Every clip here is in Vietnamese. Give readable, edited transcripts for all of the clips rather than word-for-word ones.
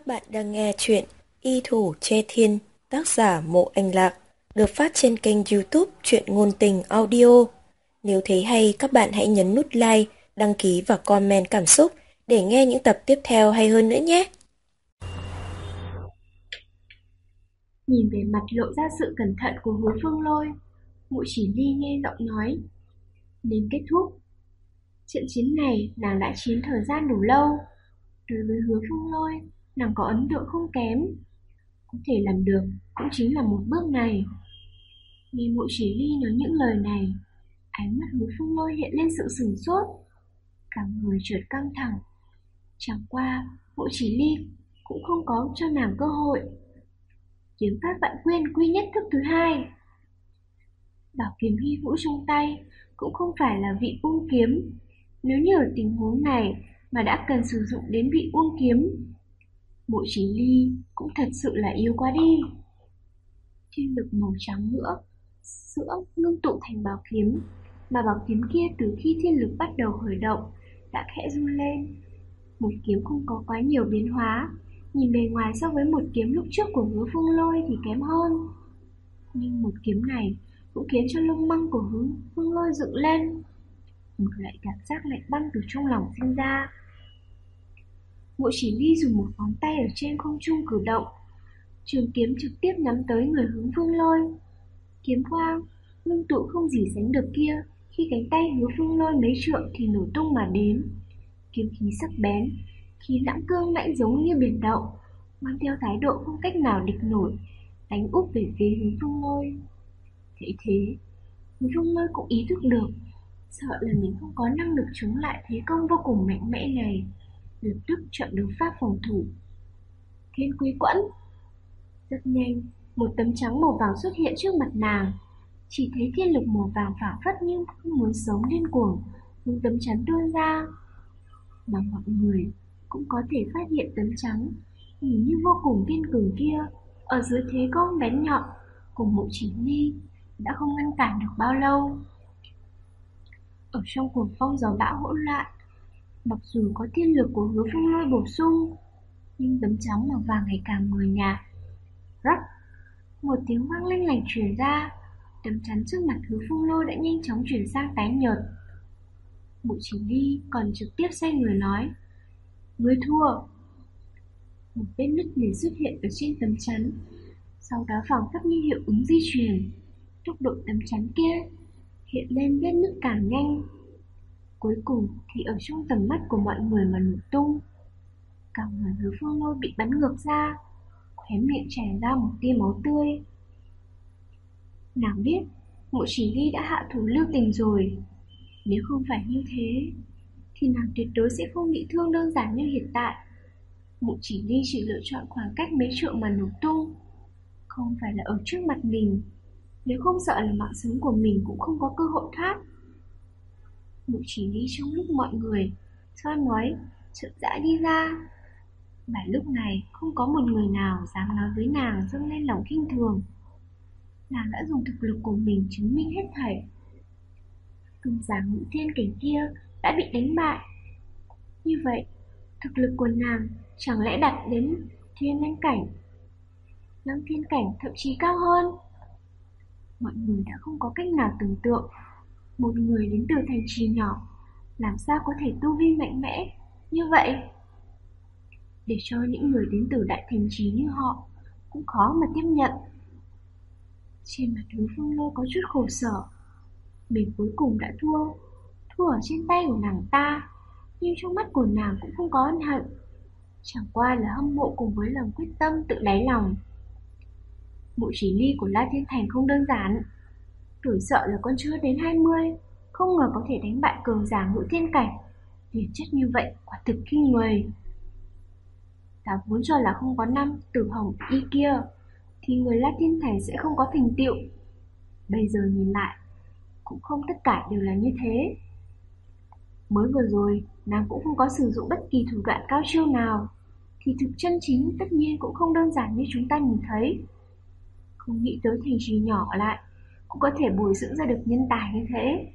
bạn đang nghe chuyện Y Thủ Che Thiên, tác giả Mộ Anh Lạc, được phát trên kênh YouTube Truyện Ngôn Tình Audio. Nếu thấy hay, các bạn hãy nhấn nút like, đăng ký và comment cảm xúc để nghe những tập tiếp theo hay hơn nữa nhé. Nhìn về mặt lộ ra sự cẩn thận của Hứa Phương Lôi, Mộ Chỉ Ly nghe giọng nói: "Nên kết thúc. Trận chiến này nàng đã chiến thời gian đủ lâu. Đối với Hứa Phương Lôi, nàng có ấn tượng không kém. Có thể làm được cũng chính là một bước này." Nghe Mộ Chỉ Ly nói những lời này, ánh mắt Hứa Phương Lôi hiện lên sự sửng sốt, cả người chợt căng thẳng. Chẳng qua, Mộ Chỉ Ly cũng không có cho nàng cơ hội. Kiếm pháp vạn quyên quy nhất thức thứ hai. Bảo kiếm hy vũ trong tay cũng không phải là vị uông kiếm. Nếu như ở tình huống này mà đã cần sử dụng đến vị uông kiếm, Mộ Chỉ Ly cũng thật sự là yếu quá đi. Thiên lực màu trắng sữa ngưng tụ thành bảo kiếm, mà bảo kiếm kia từ khi thiên lực bắt đầu khởi động đã khẽ run lên. Một kiếm không có quá nhiều biến hóa, nhìn bề ngoài so với một kiếm lúc trước của Hứa Phương Lôi thì kém hơn. Nhưng một kiếm này cũng khiến cho lông măng của Hứa Phương Lôi dựng lên. Một loại cảm giác lạnh băng từ trong lòng sinh ra. Mộ Chỉ Ly dùng một ngón tay ở trên không trung cử động, trường kiếm trực tiếp nhắm tới người Hứa Phương Lôi. Kiếm quang ngưng tụ không gì sánh được kia, khi cánh tay Hứa Phương Lôi mấy trượng thì nổ tung mà đến. Kiếm khí sắc bén, khí lãng cương lãnh giống như biển động, mang theo thái độ không cách nào địch nổi, đánh úp về phía Hứa Phương Lôi. Thế thế, Hứa Phương Lôi cũng ý thức được, sợ là mình không có năng lực chống lại thế công vô cùng mạnh mẽ này, lập tức chọn đấu pháp phòng thủ. Thiên Quý Quẫn. Rất nhanh, một tấm trắng màu vàng xuất hiện trước mặt nàng. Chỉ thấy thiên lực màu vàng phảng phất như không muốn sống điên cuồng hướng tấm chắn tuôn ra. Mà mọi người cũng có thể phát hiện tấm trắng nhìn như vô cùng kiên cường kia ở dưới thế công bén nhọn cùng Mộ Chỉ Ly đã không ngăn cản được bao lâu. Ở trong cuồng phong gió bão hỗn loạn, mặc dù có thiên lực của Hứa Phương Lôi bổ sung, nhưng tấm trắng màu vàng ngày càng mờ nhạt. Rắc, một tiếng vang lanh lảnh truyền ra, tấm chắn trước mặt Hứa Phương Lôi đã nhanh chóng chuyển sang tái nhợt. Mộ Chỉ Ly còn trực tiếp xoay người nói: "Ngươi thua." Một vết nứt liền xuất hiện ở trên tấm chắn, sau đó phảng phất như hiệu ứng di truyền, tốc độ tấm chắn kia hiện lên vết nứt càng nhanh. Cuối cùng thì ở trong tầm mắt của mọi người mà nổ tung. Cả người Hứa Phương Lôi bị bắn ngược ra, khóe miệng chảy ra một tia máu tươi. Nàng biết Mộ Chỉ Ly đã hạ thủ lưu tình rồi. Nếu không phải như thế thì nàng tuyệt đối sẽ không bị thương đơn giản như hiện tại. Mộ Chỉ Ly chỉ lựa chọn khoảng cách mấy trượng mà nổ tung, không phải là ở trước mặt mình. Nếu không sợ là mạng sống của mình cũng không có cơ hội thoát. Mộ Chỉ Ly trong lúc mọi người soi mói chợt rãi đi ra. Và lúc này không có một người nào dám nói với nàng dâng lên lòng khinh thường. Nàng đã dùng thực lực của mình chứng minh hết thảy. Cường giả ngũ thiên cảnh kia đã bị đánh bại. Như vậy, thực lực của nàng chẳng lẽ đạt đến thiên linh cảnh, lăng thiên cảnh, thậm chí cao hơn. Mọi người đã không có cách nào tưởng tượng một người đến từ thành trì nhỏ làm sao có thể tu vi mạnh mẽ như vậy. Để cho những người đến từ đại thành trì như họ cũng khó mà tiếp nhận. Trên mặt Hứa Phương Lôi có chút khổ sở. Mình cuối cùng đã thua ở trên tay của nàng ta, nhưng trong mắt của nàng cũng không có ân hận, chẳng qua là hâm mộ cùng với lòng quyết tâm tự đáy lòng. Mộ Chỉ Ly của La Thiên Thành không đơn giản, tuổi sợ là còn chưa đến 20, không ngờ có thể đánh bại cường giả ngũ thiên cảnh. Hiển chất như vậy quả thực kinh người. Ta vốn cho là không có năm Tử Hồng Y kia thì người La Thiên Thành sẽ không có thành tựu. Bây giờ nhìn lại, cũng không tất cả đều là như thế. Mới vừa rồi, nàng cũng không có sử dụng bất kỳ thủ đoạn cao chiêu nào, thì thực chân chính tất nhiên cũng không đơn giản như chúng ta nhìn thấy. Không nghĩ tới thành trì nhỏ lại cũng có thể bồi dưỡng ra được nhân tài như thế.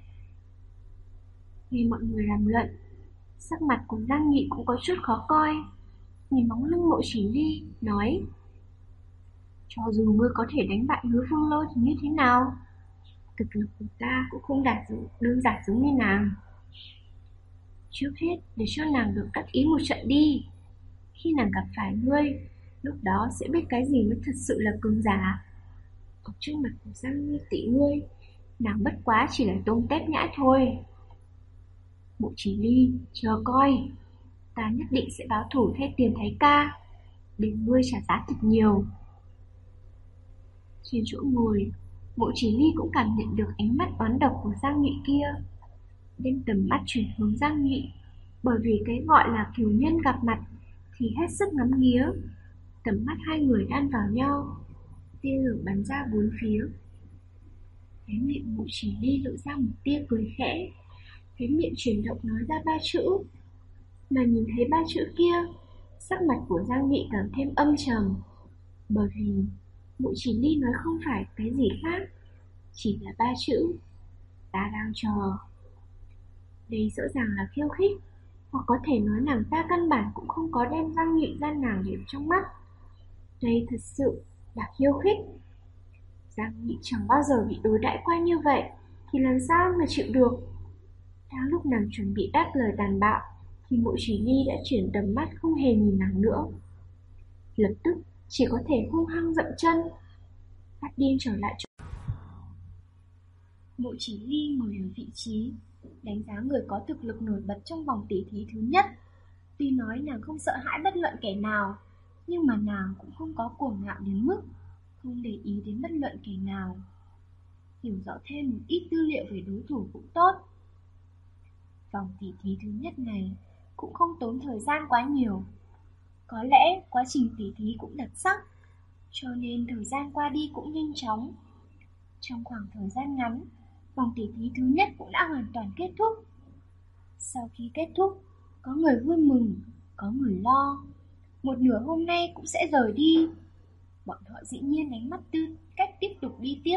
Nghe mọi người làm luận, sắc mặt của Giang Nghị cũng có chút khó coi. nhìn bóng lưng Mộ Chỉ Ly, nói: cho dù ngươi có thể đánh bại Hứa Phương Lôi thì như thế nào? Thực lực của ta cũng không đơn giản giống như nàng. Trước hết, để cho nàng được đắc ý một trận đi. Khi nàng gặp phải ngươi, lúc đó sẽ biết cái gì mới thật sự là cường giả. Ở trước mặt của Giang Nhi tỷ ngươi, nàng bất quá chỉ là tôm tép nhãi thôi. Mộ Chỉ Ly, chờ coi, ta nhất định sẽ báo thù thay tiền Thái ca, để ngươi trả giá thật nhiều. Trên chỗ ngồi, Mộ Chỉ Ly cũng cảm nhận được ánh mắt oán độc của Giang Nhụy kia, đem tầm mắt chuyển hướng Giang Nhụy, bởi vì cái gọi là cửu nhân gặp mặt thì hết sức ngắm nghía. Tầm mắt hai người đan vào nhau, tia lửa bắn ra bốn phía. Cái miệng Mộ Chỉ Ly lộ ra một tia cười khẽ, cái miệng chuyển động nói ra ba chữ. Mà nhìn thấy ba chữ kia, sắc mặt của Giang Nhụy càng thêm âm trầm, bởi vì Mộ Chỉ Ly nói không phải cái gì khác, chỉ là ba chữ: ta đang chờ. Đây rõ ràng là khiêu khích, hoặc có thể nói nàng ta căn bản cũng không có đem Giang Nhụy ra nàng để trong mắt. Đây thật sự là khiêu khích. Giang Nhụy chẳng bao giờ bị đối đãi qua như vậy, thì làm sao mà chịu được. Đang lúc nàng chuẩn bị đáp lời tàn bạo, thì Mộ Chỉ Ly đã chuyển tầm mắt không hề nhìn nàng nữa. Lập tức chỉ có thể hung hăng dậm chân, phát điên trở lại chỗ. Mộ Chỉ Ly ngồi ở vị trí, đánh giá người có thực lực nổi bật trong vòng tỉ thí thứ nhất. Tuy nói nàng không sợ hãi bất luận kẻ nào, nhưng mà nàng cũng không có cuồng ngạo đến mức không để ý đến bất luận kẻ nào. Hiểu rõ thêm một ít tư liệu về đối thủ cũng tốt. Vòng tỉ thí thứ nhất này cũng không tốn thời gian quá nhiều. Có lẽ quá trình tỉ thí cũng đặc sắc, cho nên thời gian qua đi cũng nhanh chóng. Trong khoảng thời gian ngắn, vòng tỉ thí thứ nhất cũng đã hoàn toàn kết thúc. Sau khi kết thúc, có người vui mừng, có người lo. Một nửa hôm nay cũng sẽ rời đi. Bọn họ dĩ nhiên đánh mất tư cách tiếp tục đi tiếp.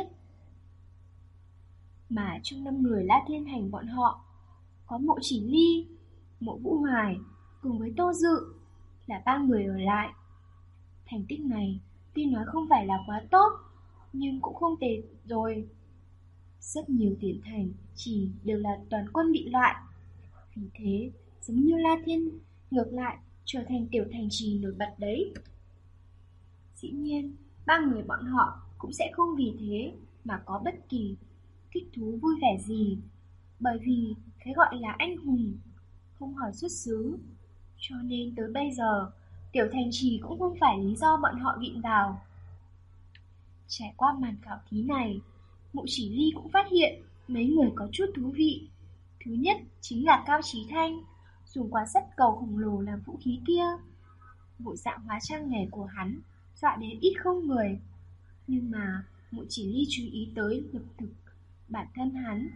Mà trong 5 người La Thiên Hành bọn họ, có Mộ Chỉ Ly, Mộ Vũ Hoài cùng với Tô Dự là 3 người ở lại. Thành tích này tuy nói không phải là quá tốt, nhưng cũng không tệ rồi. Rất nhiều tiền thành chỉ đều là toàn quân bị loại. Vì thế, giống như La Thiên ngược lại trở thành tiểu thành trì nổi bật đấy. Dĩ nhiên, 3 người bọn họ cũng sẽ không vì thế mà có bất kỳ thích thú vui vẻ gì, bởi vì cái gọi là anh hùng không hỏi xuất xứ, cho nên tới bây giờ tiểu thành trì cũng không phải lý do bọn họ vịn vào. Trải qua màn khảo thí này, Mộ Chỉ Ly cũng phát hiện mấy người có chút thú vị. Thứ nhất chính là Cao Chí Thanh, dùng quả sắt cầu khổng lồ làm vũ khí kia. Bộ dạng hóa trang này của hắn dọa đến ít không người, nhưng mà Mộ Chỉ Ly chú ý tới lập thực bản thân hắn.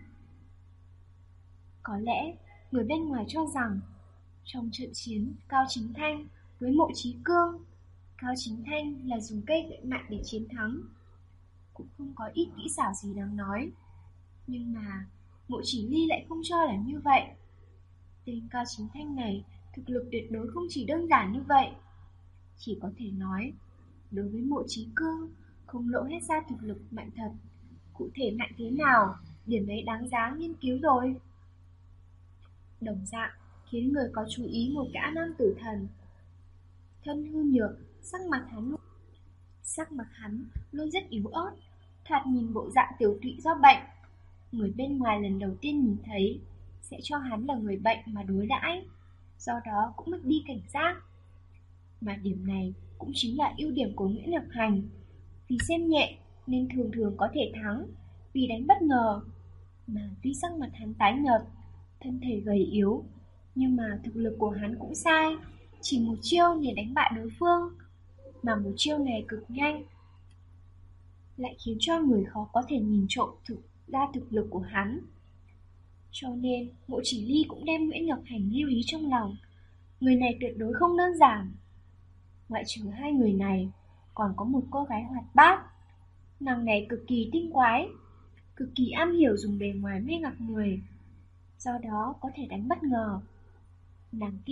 Có lẽ người bên ngoài cho rằng trong trận chiến Cao Chính Thanh với Mộ Chí Cương, Cao Chính Thanh là dùng cây gậy mạnh để chiến thắng, cũng không có ít kỹ xảo gì đáng nói. Nhưng mà Mộ Chỉ Ly lại không cho là như vậy. Tên Cao Chính Thanh này thực lực tuyệt đối không chỉ đơn giản như vậy. Chỉ có thể nói, đối với Mộ Chí Cương không lộ hết ra thực lực mạnh thật. Cụ thể mạnh thế nào, điểm ấy đáng giá nghiên cứu rồi. Đồng dạng khiến người có chú ý một gã nam tử thần. Thân hư nhược, sắc mặt hắn luôn rất yếu ớt, thoạt nhìn bộ dạng tiểu tụy do bệnh. Người bên ngoài lần đầu tiên nhìn thấy sẽ cho hắn là người bệnh mà đối đãi, do đó cũng mất đi cảnh giác. Mà điểm này cũng chính là ưu điểm của Nguyễn Lập Hành. Vì xem nhẹ nên thường thường có thể thắng, vì đánh bất ngờ. Mà tuy sắc mặt hắn tái nhợt, thân thể gầy yếu, nhưng mà thực lực của hắn cũng sai, chỉ một chiêu liền đánh bại đối phương. Mà một chiêu này cực nhanh, lại khiến cho người khó có thể nhìn trộm ra thực lực của hắn. Cho nên Mộ Chỉ Ly cũng đem Nguyễn Ngọc Hành lưu ý trong lòng. Người này tuyệt đối không đơn giản. Ngoại trừ hai người này, còn có một cô gái hoạt bát. Nàng này cực kỳ tinh quái, cực kỳ am hiểu dùng bề ngoài mê hoặc người, do đó có thể đánh bất ngờ. Nàng kia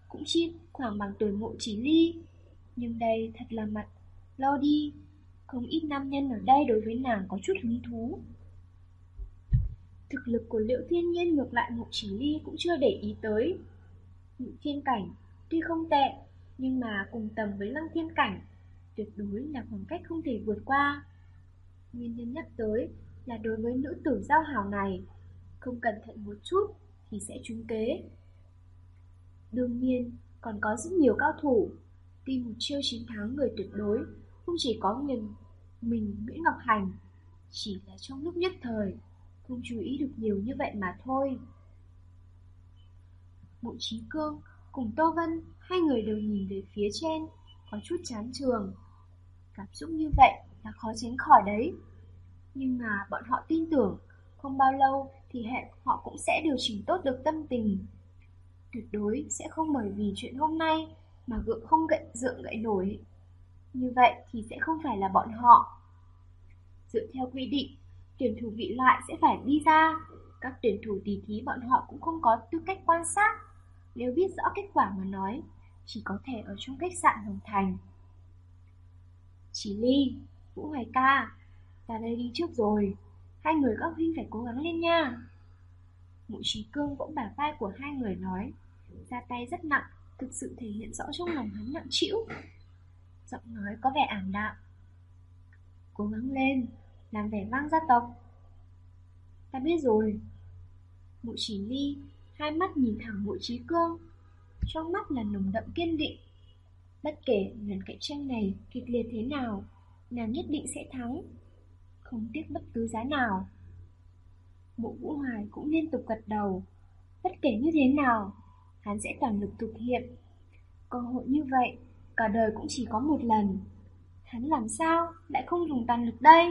cũng chỉ khoảng bằng tuổi Mộ Chỉ Ly. Nhưng đây thật là mặt lo đi, không ít nam nhân ở đây đối với nàng có chút hứng thú. Thực lực của Liễu Thiên Nhiên ngược lại Mộ Chỉ Ly cũng chưa để ý tới. Ngự thiên cảnh tuy không tệ, nhưng mà cùng tầm với Lăng Thiên cảnh, tuyệt đối là khoảng cách không thể vượt qua. Nguyên nhân nhắc tới là đối với nữ tử giao hảo này, không cẩn thận một chút thì sẽ trúng kế. Đương nhiên, còn có rất nhiều cao thủ, tuy một chiêu chiến thắng người tuyệt đối không chỉ có mình Nguyễn Ngọc Hành, chỉ là trong lúc nhất thời, không chú ý được nhiều như vậy mà thôi. Mộ Chí Cương cùng Tô Vân, hai người đều nhìn về phía trên, có chút chán chường. Cảm xúc như vậy là khó tránh khỏi đấy. Nhưng mà bọn họ tin tưởng, không bao lâu thì họ cũng sẽ điều chỉnh tốt được tâm tình. Tuyệt đối sẽ không bởi vì chuyện hôm nay mà không gượng gậy nổi. Như vậy thì sẽ không phải là bọn họ. Dựa theo quy định, tuyển thủ vị loại sẽ phải đi ra. Các tuyển thủ tỷ thí bọn họ cũng không có tư cách quan sát. Nếu biết rõ kết quả mà nói, chỉ có thể ở trong khách sạn Hồng Thành. Chỉ Ly, Vũ Hoài ca, ta đây đi trước rồi. Hai người các huynh phải cố gắng lên nha. Mộ Chí Cương vỗ bả vai của hai người nói, ra tay rất nặng, thực sự thể hiện rõ trong lòng hắn nặng trĩu. Giọng nói có vẻ ảm đạm. Cố gắng lên, làm vẻ vang gia tộc. Ta biết rồi. Mộ Chỉ Ly hai mắt nhìn thẳng Mộ Chí Cương, trong mắt là nồng đậm kiên định. Bất kể lần cạnh tranh này kịch liệt thế nào, nàng nhất định sẽ thắng, không tiếc bất cứ giá nào. Mộ Vũ Hoài cũng liên tục gật đầu. Bất kể như thế nào, hắn sẽ toàn lực thực hiện. Cơ hội như vậy, cả đời cũng chỉ có một lần. Hắn làm sao lại không dùng toàn lực đây?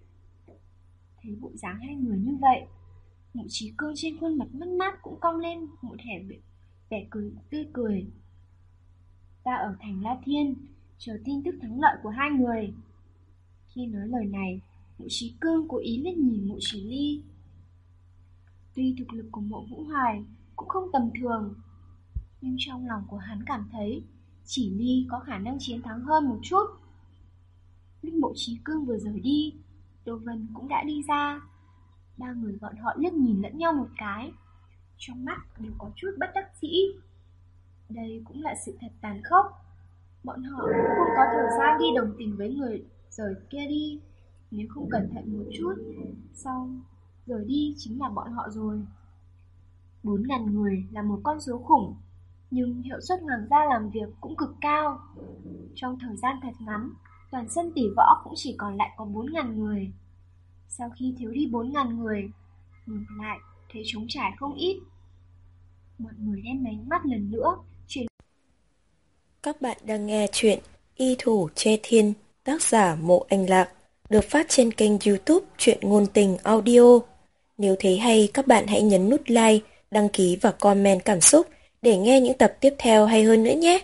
Thấy bộ dáng hai người như vậy, Mộ Chí Cương trên khuôn mặt mất mát cũng cong lên một vẻ tươi cười. Ta ở thành La Thiên, chờ tin tức thắng lợi của hai người. Khi nói lời này, Mộ Chí Cương cố ý liếc nhìn Mộ Chỉ Ly. Tuy thực lực của Mộ Vũ Hoài cũng không tầm thường, nhưng trong lòng của hắn cảm thấy Chỉ Ly có khả năng chiến thắng hơn một chút. Lúc Mộ Chí Cương vừa rời đi, Tô Vân cũng đã đi ra. Ba người bọn họ liếc nhìn lẫn nhau một cái, trong mắt đều có chút bất đắc dĩ. Đây cũng là sự thật tàn khốc. Bọn họ cũng không có thời gian đi đồng tình với người rời kia đi. Nếu không cẩn thận một chút, sau rời đi chính là bọn họ rồi. 4.000 người là một con số khủng, nhưng hiệu suất hoàng gia làm việc cũng cực cao. Trong thời gian thật ngắn, toàn sân tỷ võ cũng chỉ còn lại có 4.000 người. Sau khi thiếu đi 4.000 người, ngược lại thấy trống trải không ít. Mọi người đem ánh mắt lần nữa chuyển. Các bạn đang nghe chuyện Y Thủ Chê Thiên, tác giả Mộ Anh Lạc, được phát trên kênh YouTube Truyện Ngôn Tình Audio. Nếu thấy hay, các bạn hãy nhấn nút like, đăng ký và comment cảm xúc để nghe những tập tiếp theo hay hơn nữa nhé.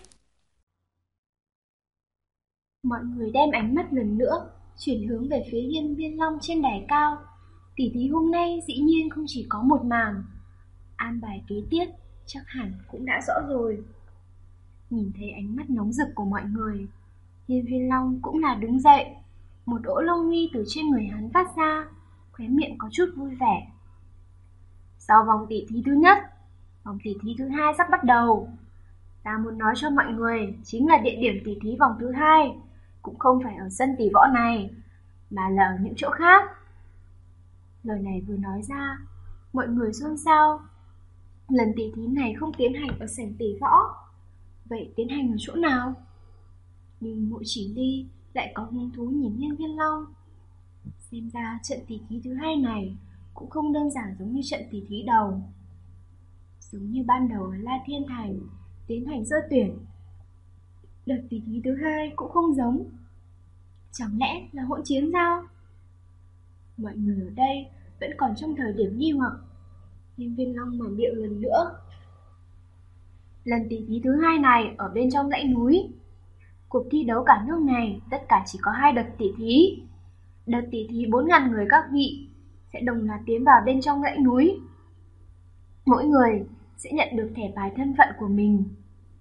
Mọi người đem ánh mắt lần nữa chuyển hướng về phía Hiên Viên Long trên đài cao. Tỷ thí hôm nay dĩ nhiên không chỉ có một màn, an bài kế tiếp chắc hẳn cũng đã rõ rồi. Nhìn thấy ánh mắt nóng rực của mọi người, Hiên Viên Long cũng là đứng dậy, một ỗ lông mi từ trên người hắn phát ra, khóe miệng có chút vui vẻ. Sau vòng tỷ thí thứ nhất, vòng tỷ thí thứ hai sắp bắt đầu. Ta muốn nói cho mọi người, chính là địa điểm tỷ thí vòng thứ hai cũng không phải ở sân tỷ võ này, mà là ở những chỗ khác. Lời này vừa nói ra, mọi người xôn xao. Lần tỷ thí này không tiến hành ở sảnh tỷ võ, vậy tiến hành ở chỗ nào? Nhưng Mộ Chỉ Ly lại có hứng thú nhìn Hiên Viên Long. Xem ra trận tỷ thí thứ hai này cũng không đơn giản giống như trận tỷ thí đầu. Giống như ban đầu ở La Thiên Thành tiến hành sơ tuyển, đợt tỷ thí thứ hai cũng không giống. Chẳng lẽ là hỗn chiến sao? Mọi người ở đây vẫn còn trong thời điểm nghi hoặc. Hiên Viên Long mở miệng lần nữa. Lần tỷ thí thứ hai này ở bên trong dãy núi. Cuộc thi đấu cả nước này tất cả chỉ có 2 đợt tỷ thí. Đợt tỷ thí 4.000 người các vị sẽ đồng loạt tiến vào bên trong dãy núi. Mỗi người sẽ nhận được thẻ bài thân phận của mình.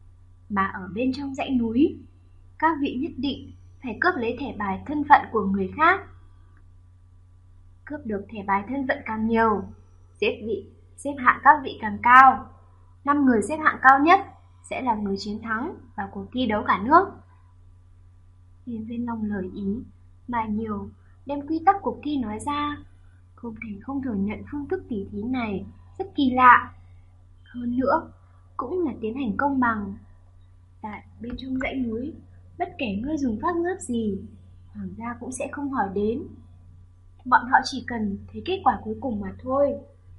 Mà ở bên trong dãy núi, các vị nhất định phải cướp lấy thẻ bài thân phận của người khác. Cướp được thẻ bài thân phận càng nhiều, xếp hạng các vị càng cao. 5 người xếp hạng cao nhất sẽ là người chiến thắng vào cuộc thi đấu cả nước. Hiên Viên Long lời ý mà nhiều, đem quy tắc cuộc thi nói ra, không thể không thừa nhận phương thức tỉ thí này rất kỳ lạ. Hơn nữa, cũng là tiến hành công bằng. Tại bên trong dãy núi, bất kể ngươi dùng pháp ngớp gì, hoàng gia cũng sẽ không hỏi đến. Bọn họ chỉ cần thấy kết quả cuối cùng mà thôi.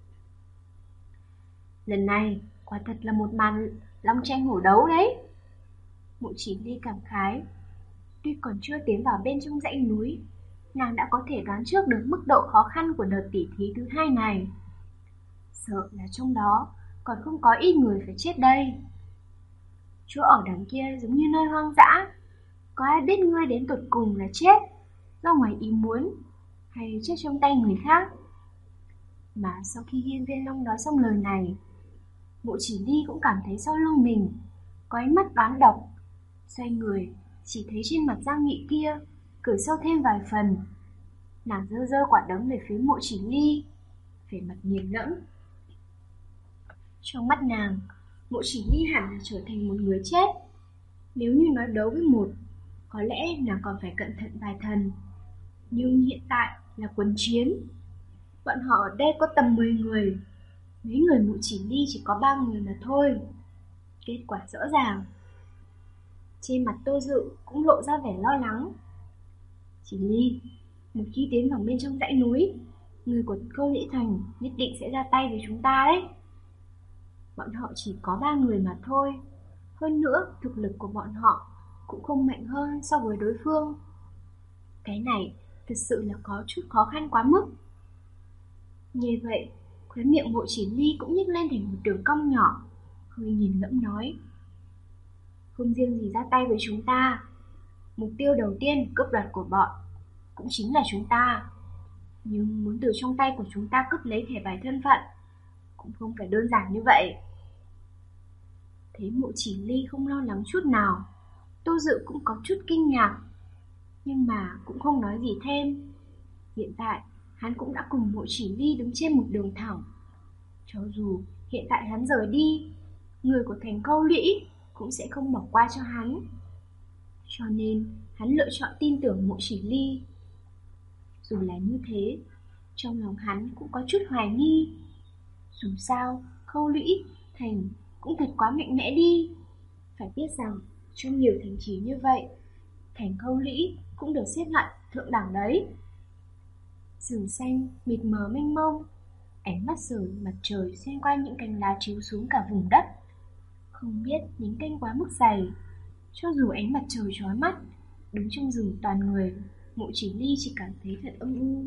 Lần này, quả thật là một màn long tranh hổ đấu đấy. Mụ Chỉ Ly cảm khái. Tuy còn chưa tiến vào bên trong dãy núi, nàng đã có thể đoán trước được mức độ khó khăn của đợt tỉ thí thứ 2 này. Sợ là trong đó còn không có ít người phải chết đây. Chỗ ở đằng kia giống như nơi hoang dã, có ai biết ngươi đến tột cùng là chết do ngoài ý muốn hay chết trong tay người khác. Mà sau khi Hiên Viên Long nói xong lời này, Mộ Chỉ Ly cũng cảm thấy sau lưng mình có ánh mắt đoán độc. Xoay người, chỉ thấy trên mặt Giang Nghị kia cười sâu thêm vài phần. Nàng giơ giơ quả đấm về phía Mộ Chỉ Ly, vẻ mặt nghiền ngẫm. Trong mắt nàng, Mộ Chỉ Ly hẳn là trở thành một người chết. Nếu như nói đấu với một, có lẽ nàng còn phải cẩn thận vài phần. Nhưng hiện tại là quân chiến. Bọn họ ở đây có tầm 10 người. Mấy người Mộ Chỉ Ly chỉ có 3 người mà thôi. Kết quả rõ ràng. Trên mặt Tô Dự cũng lộ ra vẻ lo lắng. Chỉ Ly, một khi tiến vào bên trong dãy núi, người của Câu Lễ Thành nhất định sẽ ra tay với chúng ta đấy. Bọn họ chỉ có 3 người mà thôi. Hơn nữa, thực lực của bọn họ cũng không mạnh hơn so với đối phương. Cái này thực sự là có chút khó khăn quá mức. Như vậy, khóe miệng Mộ Chỉ Ly cũng nhếch lên thành một đường cong nhỏ, hơi nhìn ngẫm nói. Không riêng gì ra tay với chúng ta, mục tiêu đầu tiên cướp đoạt của bọn cũng chính là chúng ta. Nhưng muốn từ trong tay của chúng ta cướp lấy thẻ bài thân phận cũng không phải đơn giản như vậy. Thấy Mộ Chỉ Ly không lo lắng chút nào, Tô Dự cũng có chút kinh ngạc, nhưng mà cũng không nói gì thêm. Hiện tại hắn cũng đã cùng Mộ Chỉ Ly đứng trên một đường thẳng. Cho dù hiện tại hắn rời đi, người của thành Câu Lũy cũng sẽ không bỏ qua cho hắn. Cho nên hắn lựa chọn tin tưởng Mộ Chỉ Ly. Dù là như thế, trong lòng hắn cũng có chút hoài nghi. Dù sao, Câu Lũy thành cũng thật quá mạnh mẽ đi. Phải biết rằng, trong nhiều thành trì như vậy, thành Câu Lũy cũng được xếp loại thượng đẳng đấy. Rừng xanh mịt mờ mênh mông, ánh mắt sưởi mặt trời xuyên qua những cành lá chiếu xuống cả vùng đất. Không biết nhánh cây quá mức dày, cho dù ánh mặt trời chói mắt, đứng trong rừng toàn người, Mộ Chỉ Ly chỉ cảm thấy thật âm u.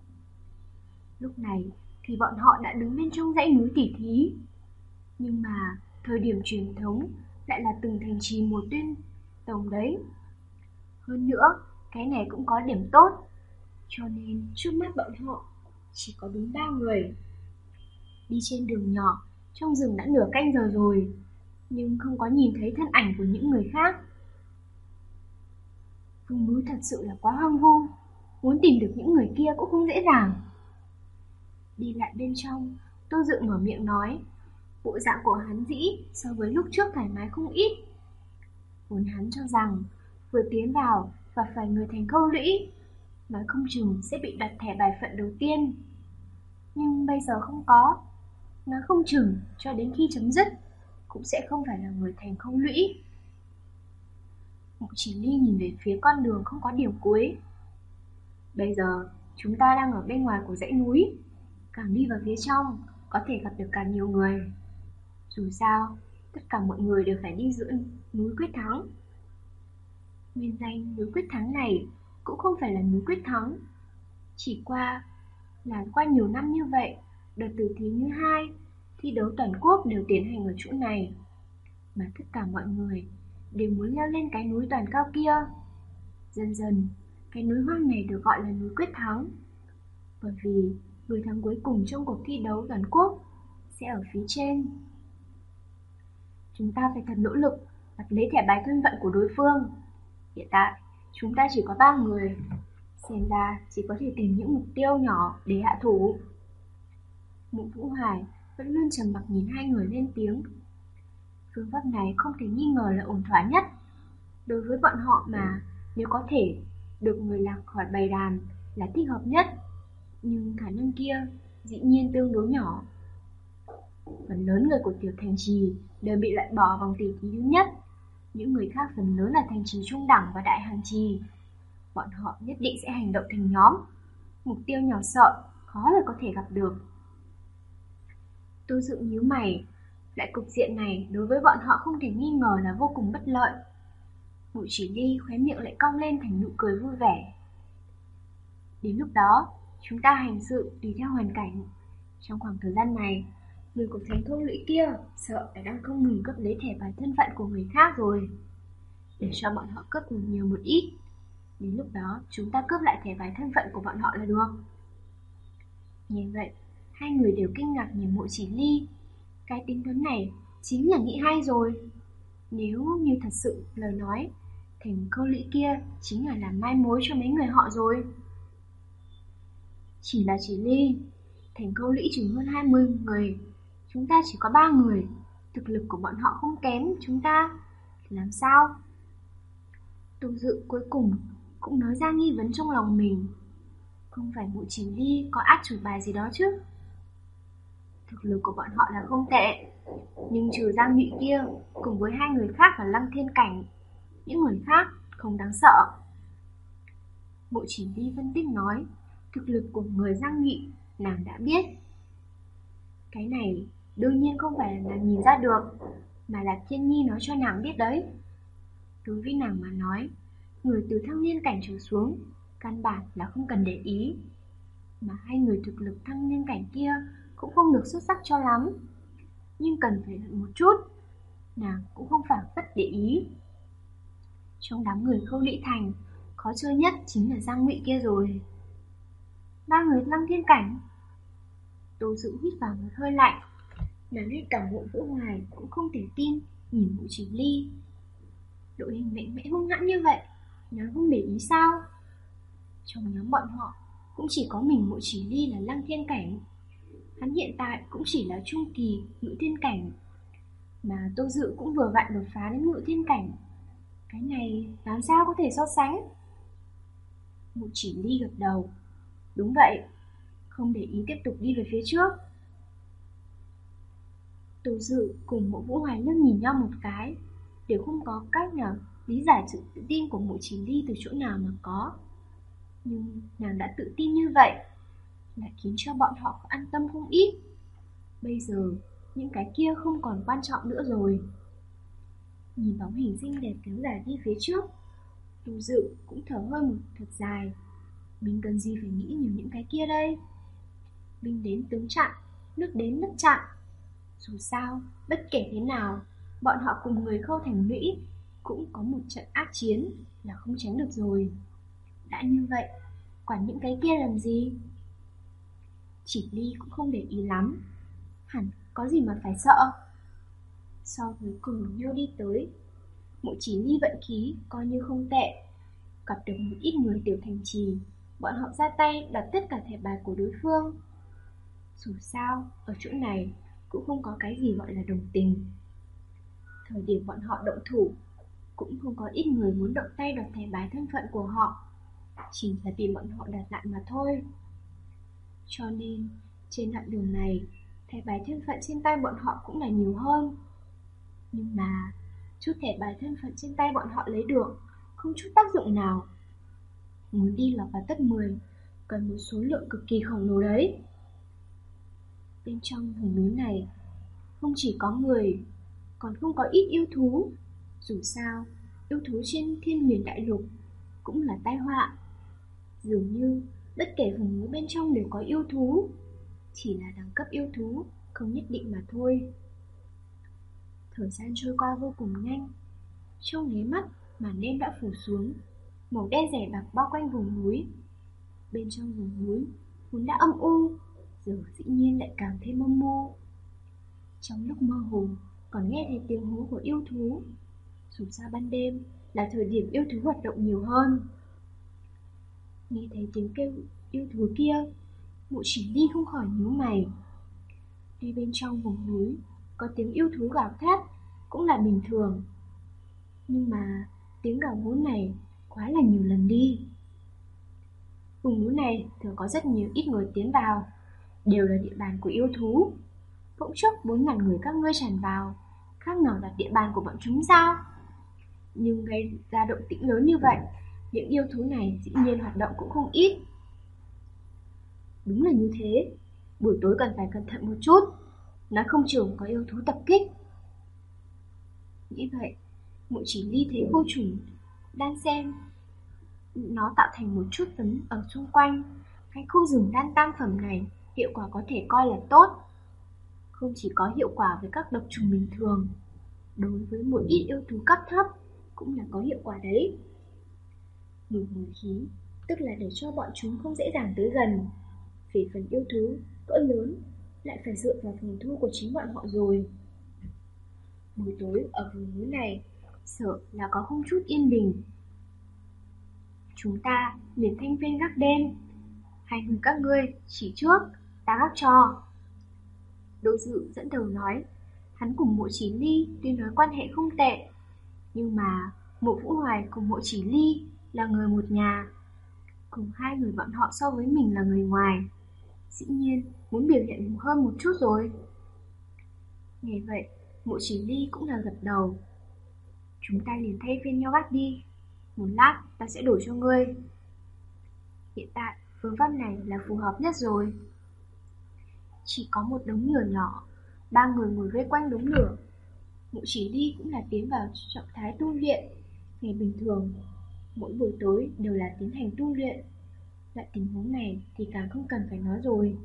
Lúc này thì bọn họ đã đứng bên trong dãy núi tỉ thí. Nhưng mà thời điểm truyền thống lại là từng thành trì mùa tuyên tổng đấy. Hơn nữa, cái này cũng có điểm tốt, cho nên trước mắt bọn họ chỉ có đúng 3 người. Đi trên đường nhỏ, trong rừng đã nửa canh giờ rồi, nhưng không có nhìn thấy thân ảnh của những người khác. Vùng núi thật sự là quá hoang vu, muốn tìm được những người kia cũng không dễ dàng. Đi lại bên trong, Tô Dự mở miệng nói, bộ dạng của hắn dĩ so với lúc trước thoải mái không ít. Vốn hắn cho rằng vừa tiến vào và phải người thành Câu Lũy, nói không chừng sẽ bị đặt thẻ bài phận đầu tiên. Nhưng bây giờ không có, nói không chừng cho đến khi chấm dứt cũng sẽ không phải là người thành Câu Lũy. Mộ Chỉ Ly nhìn về phía con đường không có điểm cuối. Bây giờ chúng ta đang ở bên ngoài của dãy núi, càng đi vào phía trong có thể gặp được càng nhiều người. Dù sao, tất cả mọi người đều phải đi giữa núi Quyết Thắng. Nguyên danh núi Quyết Thắng này cũng không phải là núi Quyết Thắng, chỉ qua nhiều năm như vậy, đợt tử thí như 2, thi đấu toàn quốc đều tiến hành ở chỗ này. Mà tất cả mọi người đều muốn leo lên cái núi toàn cao kia. Dần dần, cái núi hoang này được gọi là núi Quyết Thắng, bởi vì người thắng cuối cùng trong cuộc thi đấu toàn quốc sẽ ở phía trên. Chúng ta phải thật nỗ lực Bắt lấy thẻ bài thân phận của đối phương. Hiện tại, chúng ta chỉ có 3 người. Xem ra chỉ có thể tìm những mục tiêu nhỏ để hạ thủ. Mụ Vũ Hoài vẫn luôn trầm mặc nhìn hai người lên tiếng. Phương pháp này không thể nghi ngờ là ổn thỏa nhất. Đối với bọn họ mà, nếu có thể được người lạc khỏi bầy đàn là thích hợp nhất. Nhưng khả năng kia dĩ nhiên tương đối nhỏ. Phần lớn người của tiểu thành trì đều bị loại bỏ vòng tỷ thí thứ nhất. Những người khác phần lớn là thành trì trung đẳng và đại hành trì. Bọn họ nhất định sẽ hành động thành nhóm. Mục tiêu nhỏ sợ, khó là có thể gặp được. Tô Dự nhíu mày. Loại cục diện này đối với bọn họ không thể nghi ngờ là vô cùng bất lợi. Mụ Chỉ Ly khóe miệng lại cong lên thành nụ cười vui vẻ. Đến lúc đó, chúng ta hành sự tùy theo hoàn cảnh. Trong khoảng thời gian này, người của thành thôn lũy kia sợ đã đang không ngừng cướp lấy thẻ bài thân phận của người khác rồi. Để cho bọn họ cướp nhiều một ít. Đến lúc đó, chúng ta cướp lại thẻ bài thân phận của bọn họ là được. Nghe vậy, hai người đều kinh ngạc nhìn Mộ Chỉ Ly. Cái tính toán này chính là nghĩ hay rồi. Nếu như thật sự lời nói, thành câu lũy kia chính là làm mai mối cho mấy người họ rồi. Chỉ là Chỉ Ly, thành câu lũy chừng hơn 20 người, chúng ta chỉ có 3 người, thực lực của bọn họ không kém chúng ta, làm sao? Tô Dự cuối cùng cũng nói ra nghi vấn trong lòng mình. Không phải Mộ Chỉ Ly có át chủ bài gì đó chứ? Thực lực của bọn họ là không tệ, nhưng trừ Giang Nhụy kia cùng với hai người khác là Lăng Thiên Cảnh, những người khác không đáng sợ. Mộ Chỉ Ly phân tích nói, thực lực của người Giang Nhụy nàng đã biết. Cái này đương nhiên không phải là nàng nhìn ra được, mà là Thiên Nhi nói cho nàng biết đấy. Đối với nàng mà nói, người từ thăng niên cảnh trở xuống căn bản là không cần để ý. Mà hai người thực lực thăng niên cảnh kia cũng không được xuất sắc cho lắm, nhưng cần phải luyện một chút, nàng cũng không phải rất để ý. Trong đám người Khâu Lĩ Thành, khó chơi nhất chính là Giang Ngụy kia rồi. 3 người Lăng Thiên Cảnh. Tô Dự hít vào một hơi lạnh, mà ngay cả Mộ Vũ Hoài cũng không thể tin nhìn Mộ Chỉ Ly. Đội hình mạnh mẽ hung hãn như vậy, nàng không để ý sao? Trong nhóm bọn họ cũng chỉ có mình Mộ Chỉ Ly là Lăng Thiên Cảnh. Hắn hiện tại cũng chỉ là trung kỳ Ngự Thiên Cảnh, mà Tô Dự cũng vừa vặn đột phá đến Ngự Thiên Cảnh. Cái này làm sao có thể so sánh? Mộ Chỉ Ly gật đầu. Đúng vậy, không để ý tiếp tục đi về phía trước. Tô Dự cùng Mộ Vũ Hoài liếc nhìn nhau một cái, đều không có cách nào lý giải sự tự tin của Mộ Chỉ Ly từ chỗ nào mà có. Nhưng nàng đã tự tin như vậy, lại khiến cho bọn họ an tâm không ít. Bây giờ, những cái kia không còn quan trọng nữa rồi. Nhìn bóng hình xinh đẹp kéo dài đi phía trước, Tô Dự cũng thở hơi một thật dài. Mình cần gì phải nghĩ nhiều những cái kia đây? Binh đến tướng chặn, nước đến nước chặn. Dù sao, bất kể thế nào, bọn họ cùng người Khâu Thành Lũy cũng có một trận ác chiến là không tránh được rồi. Đã như vậy, quản những cái kia làm gì? Chỉ Ly cũng không để ý lắm. Hẳn có gì mà phải sợ. So với cùng nhau đi tới, Mộ Chỉ Ly vận khí coi như không tệ. Gặp được một ít người tiểu thành trì, bọn họ ra tay đặt tất cả thẻ bài của đối phương. Dù sao, ở chỗ này cũng không có cái gì gọi là đồng tình. Thời điểm bọn họ động thủ, cũng không có ít người muốn động tay đoạt thẻ bài thân phận của họ, chỉ là vì bọn họ đặt lại mà thôi. Cho nên, trên đoạn đường này, thẻ bài thân phận trên tay bọn họ cũng là nhiều hơn. Nhưng mà, chút thẻ bài thân phận trên tay bọn họ lấy được không chút tác dụng nào. Muốn đi lọt vào top 10, cần một số lượng cực kỳ khổng lồ đấy. Bên trong vùng núi này, không chỉ có người, còn không có ít yêu thú. Dù sao, yêu thú trên Thiên Huyền Đại Lục cũng là tai họa. Dường như bất kể vùng núi bên trong đều có yêu thú, chỉ là đẳng cấp yêu thú không nhất định mà thôi. Thời gian trôi qua vô cùng nhanh. Trong nháy mắt, màn đêm đã phủ xuống, màu đen rẻ bạc bao quanh vùng núi. Bên trong vùng núi vốn đã âm u, giờ dĩ nhiên lại càng thêm âm mưu. Trong lúc mơ hồ còn nghe thấy tiếng hú của yêu thú. Dù sao ban đêm là thời điểm yêu thú hoạt động nhiều hơn. Nghe thấy tiếng kêu yêu thú kia, Mộ Chỉ Ly không khỏi nhíu mày. Tuy bên trong vùng núi có tiếng yêu thú gào thét cũng là bình thường, nhưng mà tiếng gào rú này quá là nhiều lần đi. Vùng núi này thường có rất nhiều ít người tiến vào, đều là địa bàn của yêu thú. Bỗng chốc 4.000 người các ngươi tràn vào, khác nào là địa bàn của bọn chúng sao? Nhưng gây ra động tĩnh lớn như vậy, những yêu thú này dĩ nhiên hoạt động cũng không ít. Đúng là như thế, buổi tối cần phải cẩn thận một chút, nói không chừng có yêu thú tập kích. Nghĩ vậy, Mộ Chỉ Ly thấy cô chủ đan sen nó tạo thành một chút tấm ở xung quanh. Cái khu rừng đan tam phẩm này hiệu quả có thể coi là tốt. Không chỉ có hiệu quả với các độc trùng bình thường, đối với một ít yêu thú cấp thấp cũng là có hiệu quả đấy. Mùi khí, tức là để cho bọn chúng không dễ dàng tới gần. Về phần yêu thú cỡ lớn, lại phải dựa vào phòng thu của chính bọn họ rồi. Buổi tối ở vùng núi này, sợ là có không chút yên bình. Chúng ta liền thanh viên gác đêm. Hai người các ngươi chỉ trước, ta gác cho. Đỗ Dự dẫn đầu nói. Hắn cùng Mộ Chỉ Ly tuy nói quan hệ không tệ, nhưng mà Mộ Vũ Hoài cùng Mộ Chỉ Ly là người một nhà, cùng hai người bọn họ so với mình là người ngoài, dĩ nhiên muốn biểu hiện hơn một chút rồi. Nghe vậy, Mộ Chỉ Ly cũng là gật đầu. Chúng ta liền thay phiên nhau gác đi, một lát ta sẽ đổi cho ngươi. Hiện tại phương pháp này là phù hợp nhất rồi. Chỉ có một đống lửa nhỏ, ba người ngồi vây quanh đống lửa. Mộ Chỉ Ly cũng là tiến vào trạng thái tu luyện. Ngày bình thường, mỗi buổi tối đều là tiến hành tu luyện. Loại tình huống này thì càng không cần phải nói rồi.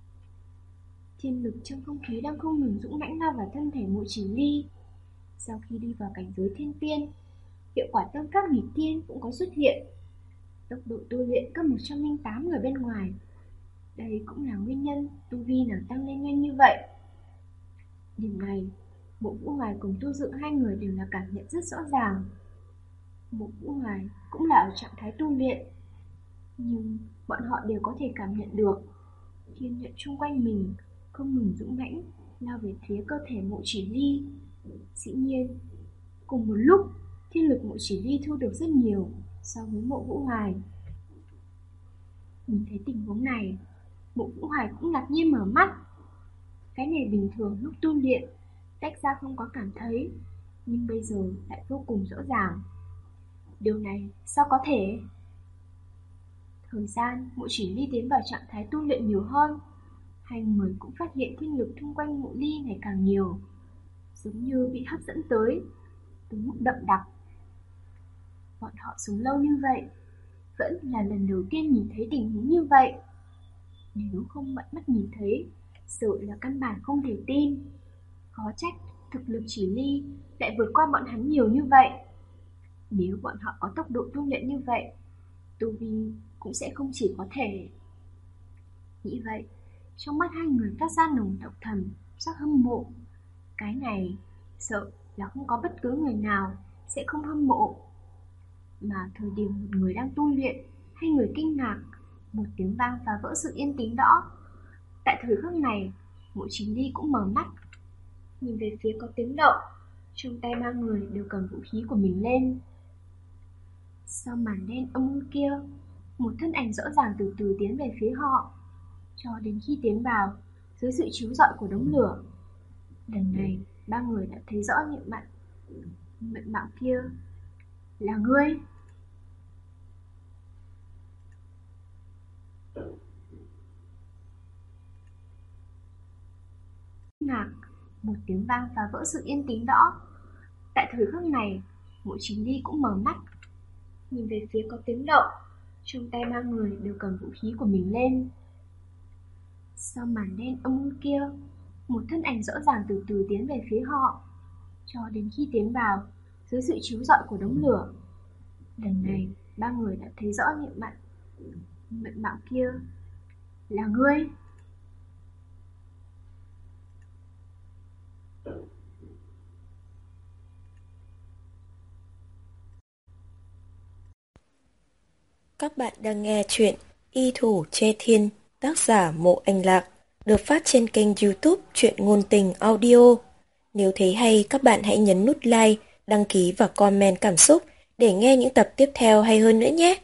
Thiên lực trong không khí đang không ngừng dũng mãnh lao vào thân thể Mộ Chỉ Ly. Sau khi đi vào cảnh giới thiên tiên, hiệu quả tâm pháp nghịch tiên cũng có xuất hiện. Tốc độ tu luyện cấp 108 người bên ngoài. Đây cũng là nguyên nhân tu vi nàng tăng lên nhanh như vậy. Điểm này, Mộ Vũ Hoài cùng Tu Dự hai người đều là cảm nhận rất rõ ràng. Mộ Vũ Hoài cũng là ở trạng thái tu luyện, nhưng bọn họ đều có thể cảm nhận được thiên nhận xung quanh mình không ngừng dũng mãnh lao về phía cơ thể Mộ Chỉ Ly. Dĩ nhiên, cùng một lúc, thiên lực Mộ Chỉ Ly thu được rất nhiều so với Mộ Vũ Hoài. Nhìn thấy tình huống này, Mộ Vũ Hoài cũng ngạc nhiên mở mắt. Cái này bình thường lúc tu luyện tách ra không có cảm thấy, nhưng bây giờ lại vô cùng rõ ràng. Điều này sao có thể? Thời gian Mộ Chỉ Ly tiến vào trạng thái tu luyện nhiều hơn, hai người cũng phát hiện thiên lực xung quanh Mộ Ly ngày càng nhiều, giống như bị hấp dẫn tới mức đậm đặc. Bọn họ sống lâu như vậy, vẫn là lần đầu tiên nhìn thấy tình huống như vậy. Nếu không bận mắt nhìn thấy, sợ là căn bản không thể tin. Khó trách thực lực Chỉ Ly lại vượt qua bọn hắn nhiều như vậy. Nếu bọn họ có tốc độ tu luyện như vậy, tu vi cũng sẽ không chỉ có thể. Nghĩ vậy, trong mắt hai người phát ra nồng đậm thầm sắc hâm mộ. Cái này sợ là không có bất cứ người nào sẽ không hâm mộ. Mà thời điểm một người đang tu luyện, hai người kinh ngạc, một tiếng vang phá vỡ sự yên tĩnh đó. Tại thời khắc này, Mộ Chỉ Ly cũng mở mắt, nhìn về phía có tiếng động. Trong tay ba người đều cầm vũ khí của mình lên. Sau màn đen âm u kia, một thân ảnh rõ ràng từ từ tiến về phía họ, cho đến khi tiến vào dưới sự chiếu rọi của đống lửa. Lần này, ba người đã thấy rõ diện mạo kia. Là ngươi? Ngạc, một tiếng vang phá vỡ sự yên tĩnh đó. Tại thời khắc này, Mộ Chỉ Ly cũng mở mắt, nhìn về phía có tiếng động. Trong tay ba người đều cầm vũ khí của mình lên. Sau màn đen âm u kia, một thân ảnh rõ ràng từ từ tiến về phía họ, cho đến khi tiến vào dưới sự chiếu rọi của đống lửa. Lần này, ba người đã thấy rõ diện mạo kia. Là ngươi? Các bạn đang nghe chuyện Y Thủ Che Thiên, tác giả Mộ Anh Lạc, được phát trên kênh YouTube Truyện Ngôn Tình Audio. Nếu thấy hay, các bạn hãy nhấn nút like, đăng ký và comment cảm xúc để nghe những tập tiếp theo hay hơn nữa nhé.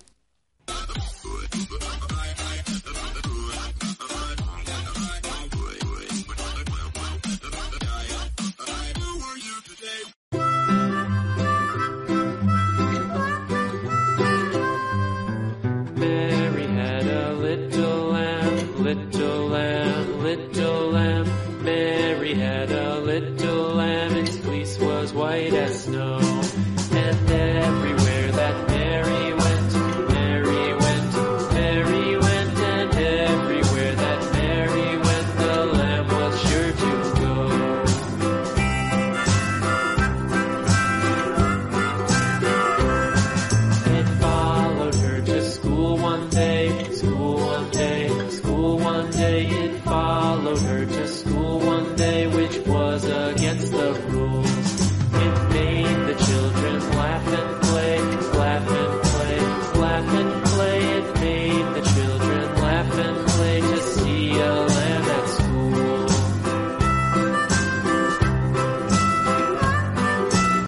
Mary had a little lamb, little lamb, little lamb. Mary had a little lamb, its fleece was white as snow. And everywhere that Mary went, Mary went, Mary went. And everywhere that Mary went, the lamb was sure to go. It followed her to school one day, school one day, school one day. It followed her to school one day, which